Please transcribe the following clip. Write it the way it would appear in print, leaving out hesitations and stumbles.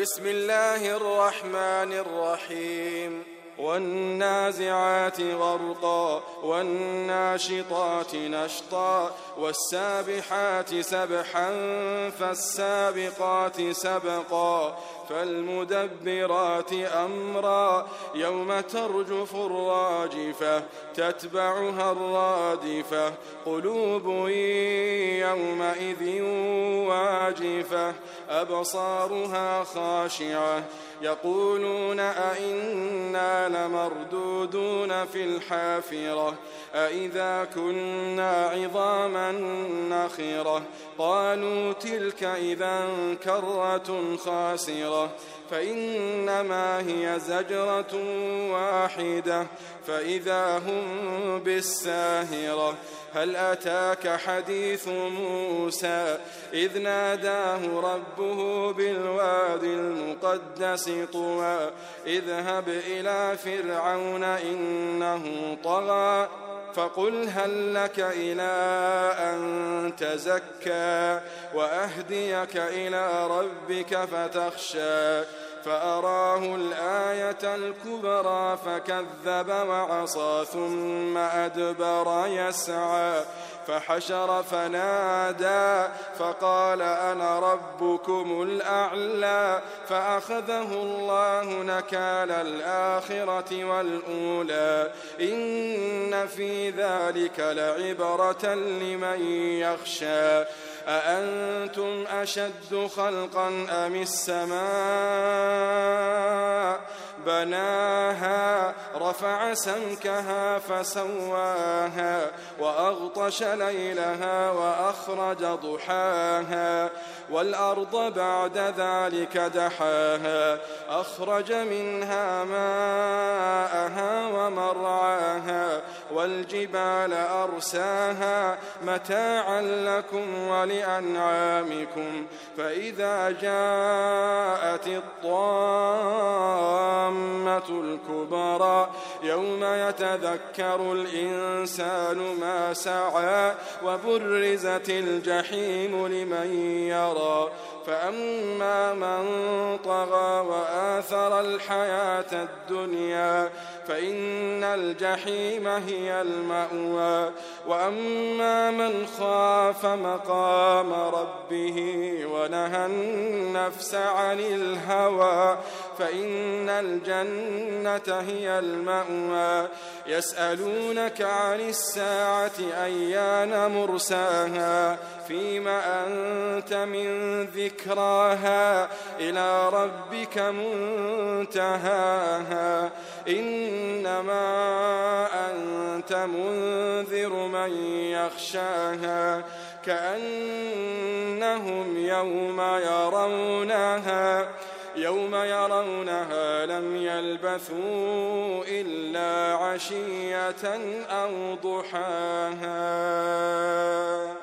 بسم الله الرحمن الرحيم والنازعات غرقا والناشطات نشطا والسابحات سبحا فالسابقات سبقا فالمدبرات أمرا يوم ترجف الراجفة تتبعها الرادفة قلوب يومئذ واجفة أبصارها خاشعة يقولون أئنا لمردودون في الحافرة أئذا كنا عظاما نخرة قالوا تلك إذا كرة خاسرة فإنما هي زجرة واحدة فإذا هم بالساهرة هل أتاك حديث موسى إذ ناداه ربه بالوادي المقدس طوى اذهب إلى فرعون إنه طغى فقل هل لك إلى أن تزكى وأهديك إلى ربك فتخشى فأراه الآية الكبرى فكذب وعصى ثم أدبر يسعى فحشر فنادى فقال أنا ربكم الأعلى فأخذه الله نكال الآخرة والأولى إن في ذلك لعبرة لمن يخشى أأنتم أشد خلقا أم السماء بناها رفع سمكها فسواها وأغطش ليلها وأخرج ضحاها والأرض بعد ذلك دحاها أخرج منها ماءها ومرعاها والجبال أرساها متاعا لكم ولأنعامكم فإذا جاءت الطامة الكبرى يوم يتذكر الإنسان ما سعى وبرزت الجحيم لمن يرى فأما من طغى وآثر الحياة الدنيا فإن الجحيم هي المأوى وأما من خاف مقام ربه ونهى النفس عن الهوى فإن الجنة هي المأوى يسألونك عن الساعة أيان مرساها فيما أنت من ذكراها إلى ربك منتهاها إنما أنت منذر من يخشاها كأنهم يوم يرونها لم يلبثوا إلا عشية أو ضحاها.